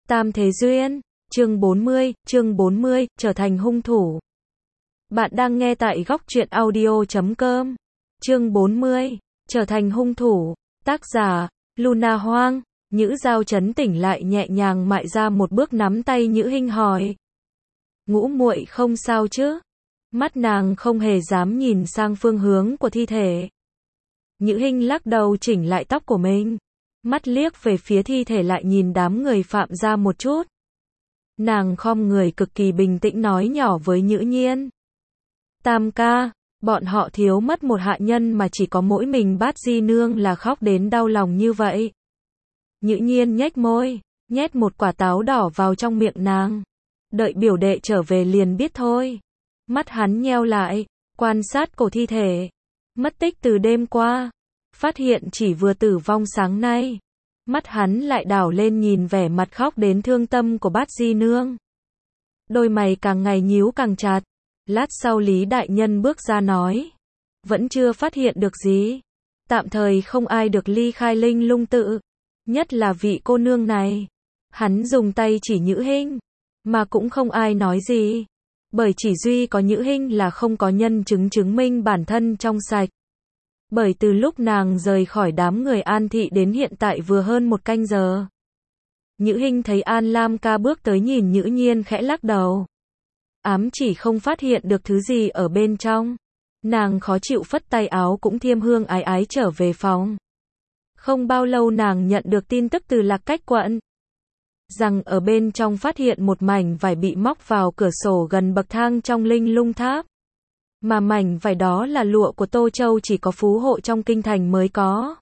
Tam Thế Duyên, chương 40, trở thành hung thủ. Bạn đang nghe tại góc truyện audio.com. Chương 40, trở thành hung thủ. Tác giả, Luna Hoang. Nhữ Giao trấn tỉnh lại nhẹ nhàng mại ra một bước nắm tay Nhữ Hinh hỏi. Ngũ muội không sao chứ? Mắt nàng không hề dám nhìn sang phương hướng của thi thể. Nhữ Hinh lắc đầu chỉnh lại tóc của mình. Mắt liếc về phía thi thể lại nhìn đám người Phạm gia một chút. Nàng khom người cực kỳ bình tĩnh nói nhỏ với Nhữ Nhiên. Tam ca, bọn họ thiếu mất một hạ nhân mà chỉ có mỗi mình Bát Di Nương là khóc đến đau lòng như vậy. Nhữ Nhiên nhếch môi, nhét một quả táo đỏ vào trong miệng nàng. Đợi biểu đệ trở về liền biết thôi. Mắt hắn nheo lại, quan sát cổ thi thể. Mất tích từ đêm qua. Phát hiện chỉ vừa tử vong sáng nay. Mắt hắn lại đảo lên nhìn vẻ mặt khóc đến thương tâm của Bát Di Nương. Đôi mày càng ngày nhíu càng chặt. Lát sau Lý Đại Nhân bước ra nói. Vẫn chưa phát hiện được gì. Tạm thời không ai được ly khai Linh Lung tự. Nhất là vị cô nương này. Hắn dùng tay chỉ Nhữ Hinh. Mà cũng không ai nói gì. Bởi chỉ duy có Nhữ Hinh là không có nhân chứng chứng minh bản thân trong sạch. Bởi từ lúc nàng rời khỏi đám người An Thị đến hiện tại vừa hơn một canh giờ. Nhữ Hinh thấy An Lam ca bước tới nhìn Nhữ Nhiên khẽ lắc đầu. Ám chỉ không phát hiện được thứ gì ở bên trong. Nàng khó chịu phất tay áo cũng thiêm hương ái ái trở về phòng. Không bao lâu nàng nhận được tin tức từ Lạc Cách quận. Rằng ở bên trong phát hiện một mảnh vải bị móc vào cửa sổ gần bậc thang trong Linh Lung tháp. Mà mảnh vải đó là lụa của Tô Châu chỉ có phú hộ trong kinh thành mới có.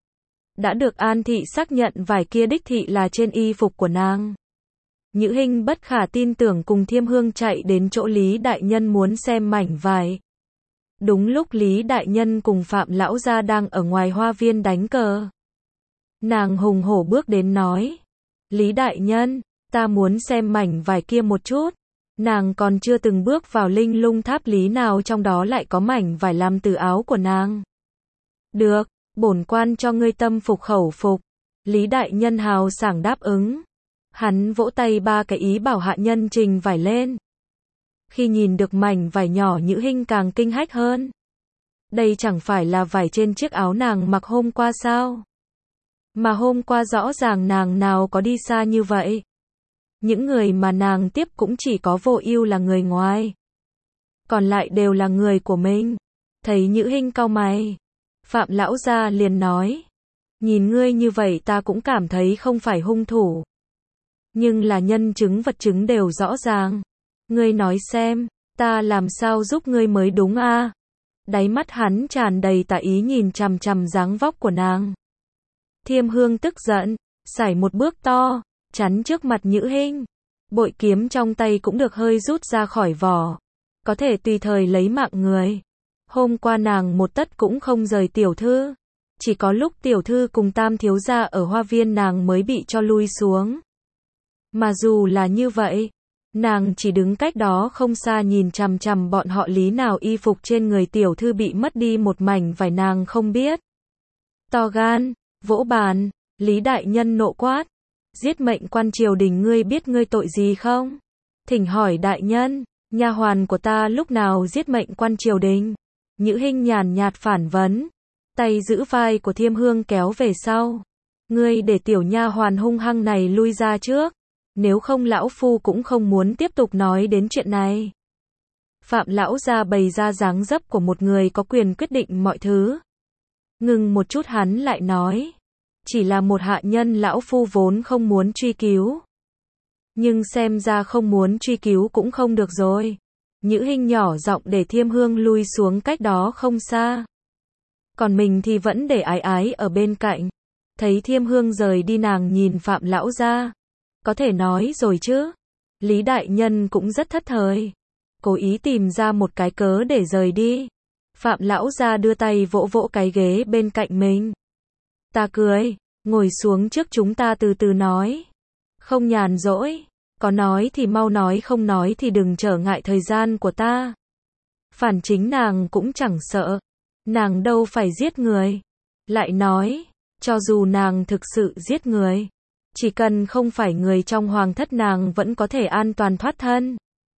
Đã được An Thị xác nhận vải kia đích thị là trên y phục của nàng. Nhữ Hinh bất khả tin tưởng cùng thiêm hương chạy đến chỗ Lý Đại Nhân muốn xem mảnh vải. Đúng lúc Lý Đại Nhân cùng Phạm Lão gia đang ở ngoài hoa viên đánh cờ. Nàng hùng hổ bước đến nói. Lý Đại Nhân, ta muốn xem mảnh vải kia một chút. Nàng còn chưa từng bước vào Linh Lung tháp lý nào trong đó lại có mảnh vải làm từ áo của nàng. Được, bổn quan cho ngươi tâm phục khẩu phục. Lý Đại Nhân hào sảng đáp ứng. Hắn vỗ tay ba cái ý bảo hạ nhân trình vải lên. Khi nhìn được mảnh vải nhỏ Nhữ Hinh càng kinh hách hơn. Đây chẳng phải là vải trên chiếc áo nàng mặc hôm qua sao? Mà hôm qua rõ ràng nàng nào có đi xa như vậy. Những người mà nàng tiếp cũng chỉ có Vô Ưu là người ngoài. Còn lại đều là người của mình. Thấy Nhữ Hinh cau mày. Phạm Lão gia liền nói. Nhìn ngươi như vậy ta cũng cảm thấy không phải hung thủ. Nhưng là nhân chứng vật chứng đều rõ ràng. Ngươi nói xem, ta làm sao giúp ngươi mới đúng a? Đáy mắt hắn tràn đầy tà ý nhìn chằm chằm dáng vóc của nàng. Thiêm hương tức giận, sải một bước to, chắn trước mặt Nhữ Hinh. Bội kiếm trong tay cũng được hơi rút ra khỏi vỏ. Có thể tùy thời lấy mạng người. Hôm qua nàng một tấc cũng không rời tiểu thư. Chỉ có lúc tiểu thư cùng Tam thiếu gia ở hoa viên nàng mới bị cho lui xuống. Mà dù là như vậy, nàng chỉ đứng cách đó không xa nhìn chằm chằm bọn họ lý nào y phục trên người tiểu thư bị mất đi một mảnh vải nàng không biết. To gan, vỗ bàn, Lý Đại Nhân nộ quát. Giết mệnh quan triều đình ngươi biết ngươi tội gì không? Thỉnh hỏi đại nhân, nha hoàn của ta lúc nào giết mệnh quan triều đình? Nhữ Hinh nhàn nhạt phản vấn. Tay giữ vai của thiêm hương kéo về sau. Ngươi để tiểu nha hoàn hung hăng này lui ra trước. Nếu không lão phu cũng không muốn tiếp tục nói đến chuyện này. Phạm Lão gia bày ra dáng dấp của một người có quyền quyết định mọi thứ. Ngừng một chút hắn lại nói. Chỉ là một hạ nhân lão phu vốn không muốn truy cứu. Nhưng xem ra không muốn truy cứu cũng không được rồi. Nhữ Hinh nhỏ giọng để thiêm hương lui xuống cách đó không xa. Còn mình thì vẫn để ái ái ở bên cạnh. Thấy thiêm hương rời đi nàng nhìn Phạm Lão gia. Có thể nói rồi chứ. Lý Đại Nhân cũng rất thất thời. Cố ý tìm ra một cái cớ để rời đi. Phạm Lão gia đưa tay vỗ vỗ cái ghế bên cạnh mình. Ta cười, ngồi xuống trước chúng ta từ từ nói. Không nhàn rỗi, có nói thì mau nói không nói thì đừng trở ngại thời gian của ta. Phản chính nàng cũng chẳng sợ, nàng đâu phải giết người. Lại nói, cho dù nàng thực sự giết người, Chỉ cần không phải người trong hoàng thất nàng vẫn có thể an toàn thoát thân.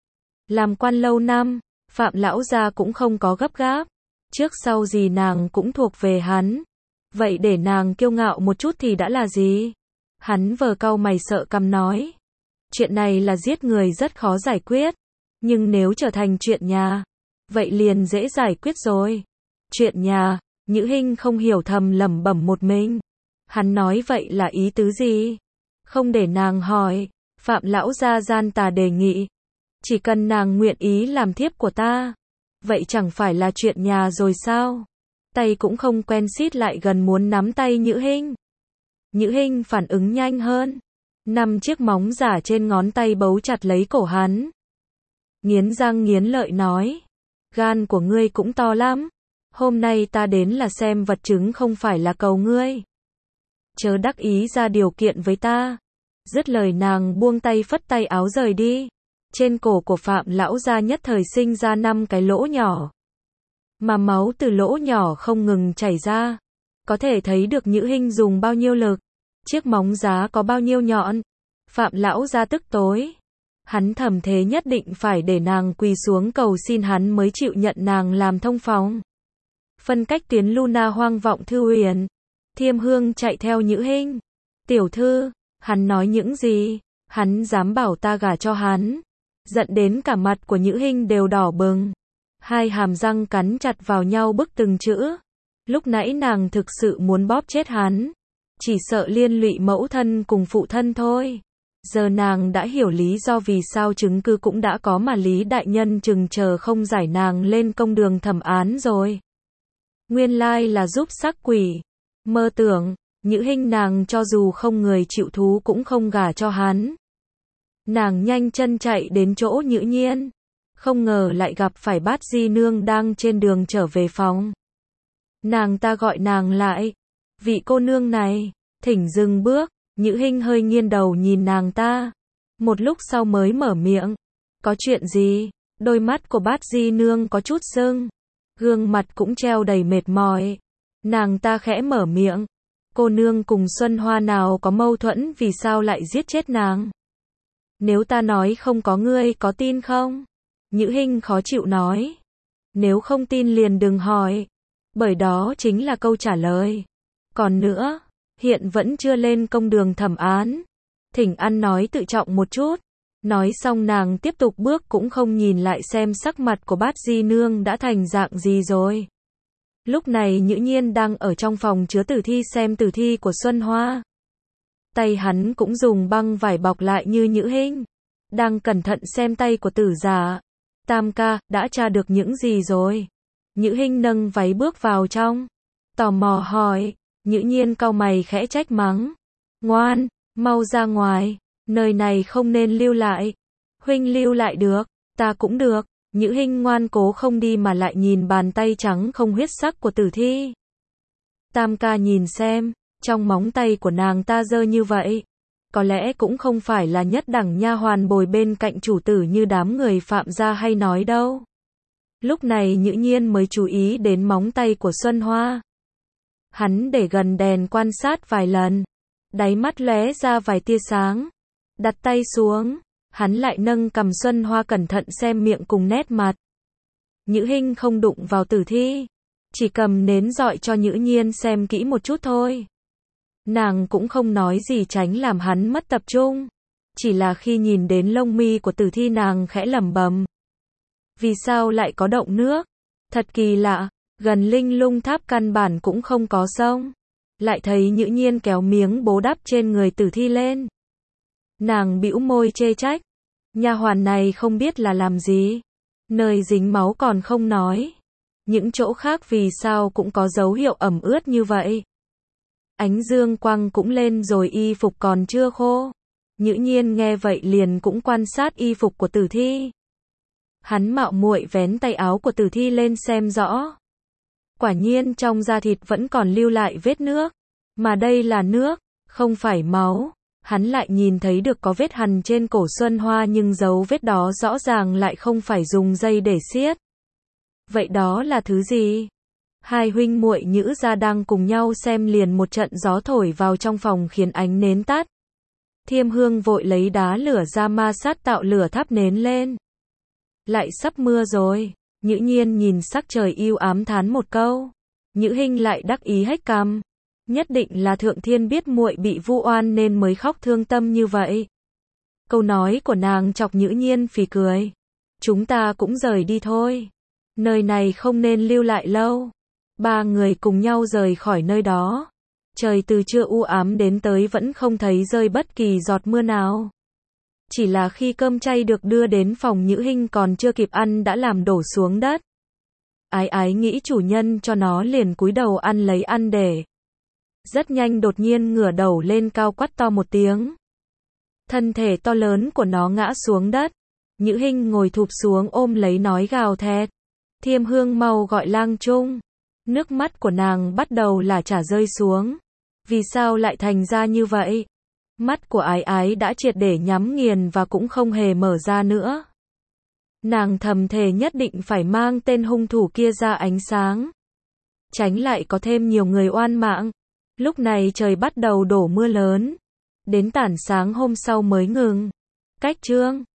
Làm quan lâu năm, Phạm lão gia cũng không có gấp gáp. Trước sau gì nàng cũng thuộc về hắn. Vậy để nàng kiêu ngạo một chút thì đã là gì? Hắn vờ cau mày sợ cằm nói. Chuyện này là giết người rất khó giải quyết. Nhưng nếu trở thành chuyện nhà, vậy liền dễ giải quyết rồi. Chuyện nhà, Nhữ Hinh không hiểu thầm lẩm bẩm một mình. Hắn nói vậy là ý tứ gì? Không để nàng hỏi, Phạm lão gia gian tà đề nghị. Chỉ cần nàng nguyện ý làm thiếp của ta, vậy chẳng phải là chuyện nhà rồi sao? Tay cũng không quen xít lại gần muốn nắm tay Nhữ Hinh. Nhữ Hinh phản ứng nhanh hơn. 5 chiếc móng giả trên ngón tay bấu chặt lấy cổ hắn. Nghiến răng nghiến lợi nói. Gan của ngươi cũng to lắm. Hôm nay ta đến là xem vật chứng không phải là cầu ngươi. Chớ đắc ý ra điều kiện với ta. Dứt lời nàng buông tay phất tay áo rời đi. Trên cổ của Phạm lão gia nhất thời sinh ra 5 cái lỗ nhỏ. Mà máu từ lỗ nhỏ không ngừng chảy ra. Có thể thấy được Nhữ Hinh dùng bao nhiêu lực. Chiếc móng giá có bao nhiêu nhọn. Phạm lão gia tức tối. Hắn thầm thế nhất định phải để nàng quỳ xuống cầu xin hắn mới chịu nhận nàng làm thông phòng. Phân cách tuyến Luna hoang vọng thư huyền. Thiêm Hương chạy theo Nhữ Hinh. Tiểu thư, hắn nói những gì? Hắn dám bảo ta gả cho hắn. Giận đến cả mặt của Nhữ Hinh đều đỏ bừng. Hai hàm răng cắn chặt vào nhau bức từng chữ. Lúc nãy nàng thực sự muốn bóp chết hắn. Chỉ sợ liên lụy mẫu thân cùng phụ thân thôi. Giờ nàng đã hiểu lý do vì sao chứng cứ cũng đã có mà Lý đại nhân chừng chờ không giải nàng lên công đường thẩm án rồi. Nguyên lai là giúp sắc quỷ. Mơ tưởng, Nhữ Hinh nàng cho dù không người chịu thú cũng không gả cho hắn. Nàng nhanh chân chạy đến chỗ Nhữ Nhiên. Không ngờ lại gặp phải Bát Di Nương đang trên đường trở về phòng. Nàng ta gọi nàng lại. Vị cô nương này, thỉnh dừng bước. Nhữ Hinh hơi nghiêng đầu nhìn nàng ta. Một lúc sau mới mở miệng. Có chuyện gì? Đôi mắt của Bát Di Nương có chút sưng. Gương mặt cũng treo đầy mệt mỏi. Nàng ta khẽ mở miệng. Cô nương cùng Xuân Hoa nào có mâu thuẫn vì sao lại giết chết nàng? Nếu ta nói không có ngươi có tin không? Nhữ Hinh khó chịu nói. Nếu không tin liền đừng hỏi. Bởi đó chính là câu trả lời. Còn nữa, hiện vẫn chưa lên công đường thẩm án. Thỉnh ăn nói tự trọng một chút. Nói xong nàng tiếp tục bước cũng không nhìn lại xem sắc mặt của Bát Di Nương đã thành dạng gì rồi. Lúc này Nhữ Nhiên đang ở trong phòng chứa tử thi xem tử thi của Xuân Hoa. Tay hắn cũng dùng băng vải bọc lại như Nhữ Hinh. Đang cẩn thận xem tay của tử giả. Tam ca, đã tra được những gì rồi? Nhữ Hinh nâng váy bước vào trong. Tò mò hỏi. Nhữ Nhiên cau mày khẽ trách mắng. Ngoan, mau ra ngoài. Nơi này không nên lưu lại. Huynh lưu lại được, ta cũng được. Nhữ Hinh ngoan cố không đi mà lại nhìn bàn tay trắng không huyết sắc của tử thi. Tam ca nhìn xem, trong móng tay của nàng ta dơ như vậy. Có lẽ cũng không phải là nhất đẳng nha hoàn bồi bên cạnh chủ tử như đám người Phạm gia hay nói đâu. Lúc này Nhữ Nhiên mới chú ý đến móng tay của Xuân Hoa. Hắn để gần đèn quan sát vài lần. Đáy mắt lóe ra vài tia sáng. Đặt tay xuống. Hắn lại nâng cằm Xuân Hoa cẩn thận xem miệng cùng nét mặt. Nhữ Hinh không đụng vào tử thi. Chỉ cầm nến dọi cho Nhữ Nhiên xem kỹ một chút thôi. Nàng cũng không nói gì tránh làm hắn mất tập trung. Chỉ là khi nhìn đến lông mi của tử thi nàng khẽ lẩm bẩm. Vì sao lại có động nước? Thật kỳ lạ, gần Linh Lung Tháp căn bản cũng không có sông. Lại thấy Nhữ Nhiên kéo miếng bố đắp trên người tử thi lên. Nàng bĩu môi chê trách. Nha hoàn này không biết là làm gì. Nơi dính máu còn không nói. Những chỗ khác vì sao cũng có dấu hiệu ẩm ướt như vậy. Ánh dương quang cũng lên rồi y phục còn chưa khô. Nhữ Nhiên nghe vậy liền cũng quan sát y phục của tử thi. Hắn mạo muội vén tay áo của tử thi lên xem rõ. Quả nhiên trong da thịt vẫn còn lưu lại vết nước. Mà đây là nước, không phải máu. Hắn lại nhìn thấy được có vết hằn trên cổ Xuân Hoa nhưng dấu vết đó rõ ràng lại không phải dùng dây để siết. Vậy đó là thứ gì? Hai huynh muội Nhữ gia đang cùng nhau xem liền một trận gió thổi vào trong phòng khiến ánh nến tắt. Thiêm Hương vội lấy đá lửa ra ma sát tạo lửa thắp nến lên. Lại sắp mưa rồi. Nhữ Nhiên nhìn sắc trời u ám thán một câu. Nhữ Hinh lại đắc ý hếch cằm. Nhất định là Thượng Thiên biết muội bị vu oan nên mới khóc thương tâm như vậy. Câu nói của nàng chọc Nhữ Nhiên phì cười. Chúng ta cũng rời đi thôi. Nơi này không nên lưu lại lâu. Ba người cùng nhau rời khỏi nơi đó. Trời từ trưa u ám đến tới vẫn không thấy rơi bất kỳ giọt mưa nào. Chỉ là khi cơm chay được đưa đến phòng Nhữ Hinh còn chưa kịp ăn đã làm đổ xuống đất. Ái ái nghĩ chủ nhân cho nó liền cúi đầu ăn lấy ăn để. Rất nhanh đột nhiên ngửa đầu lên cao quắt to một tiếng. Thân thể to lớn của nó ngã xuống đất. Nhữ Hinh ngồi thụp xuống ôm lấy nói gào thét. Thiêm Hương mau gọi Lang Trung. Nước mắt của nàng bắt đầu là chả rơi xuống. Vì sao lại thành ra như vậy? Mắt của ái ái đã triệt để nhắm nghiền và cũng không hề mở ra nữa. Nàng thầm thề nhất định phải mang tên hung thủ kia ra ánh sáng. Tránh lại có thêm nhiều người oan mạng. Lúc này trời bắt đầu đổ mưa lớn. Đến tảng sáng hôm sau mới ngừng. Cách chương